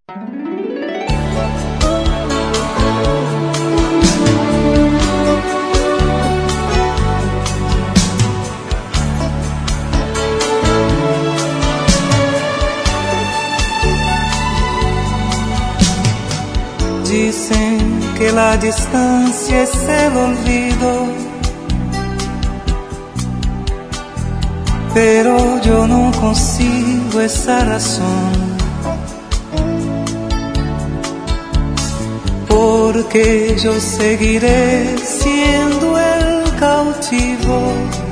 Dicen que la distancia es el olvido, pero yo no consigo esa razón, porque yo seguiré siendo el cautivo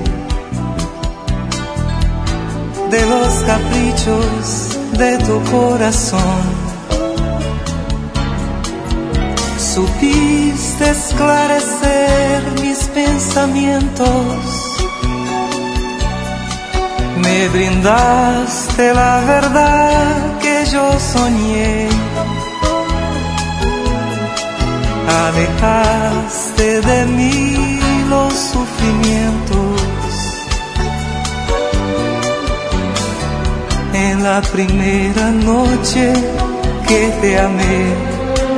de los caprichos de tu corazón. Supiste esclarecer mis pensamientos, me brindaste la verdad que yo soñé, alejaste de mí los sufrimientos. En la primera noche que te amé,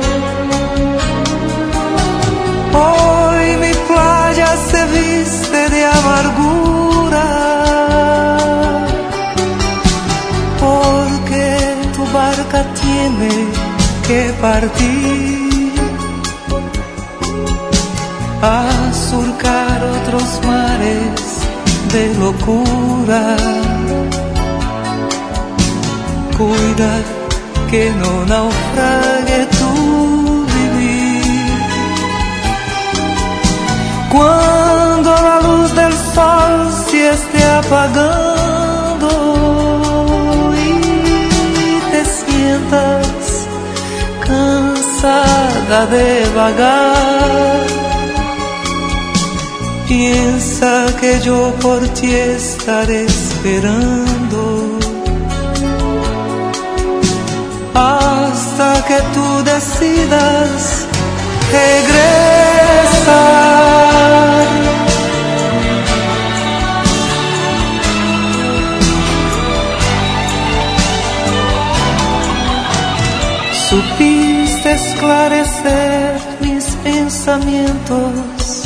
hoy mi playa se viste de amargura, porque tu barca tiene que partir a surcar otros mares de locura. Cuida que no naufrague tu vivir. Cuando la luz del sol se esté apagando y te sientas cansada de vagar, piensa que yo por ti estaré esperando hasta que tú decidas regresar. Supiste esclarecer mis pensamientos,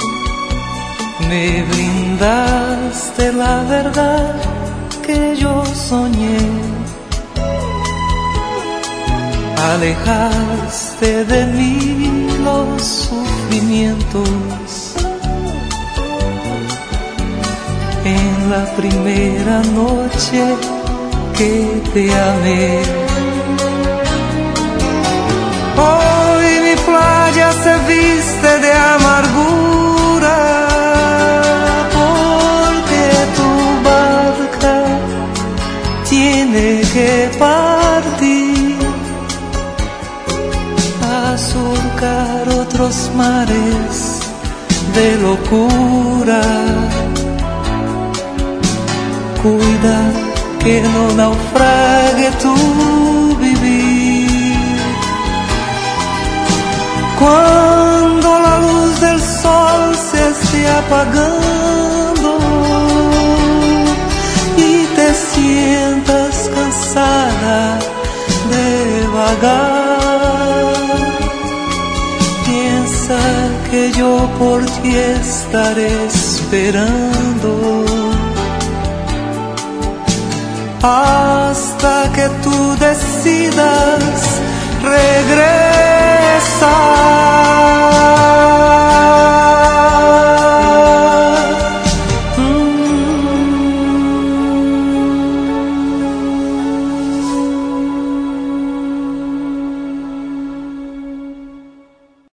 me brindaste la verdad que yo soñé, alejaste de mí los sufrimientos. En la primera noche que te amé, hoy mi playa se viste de amargura, porque tu barca tiene que partir a surcar otros mares de locura. Cuida que no naufrague tu vivir. Cuando la luz del sol se esté apagando y te sientas cansada de vagar, piensa que yo por ti estaré esperando hasta que tú decidas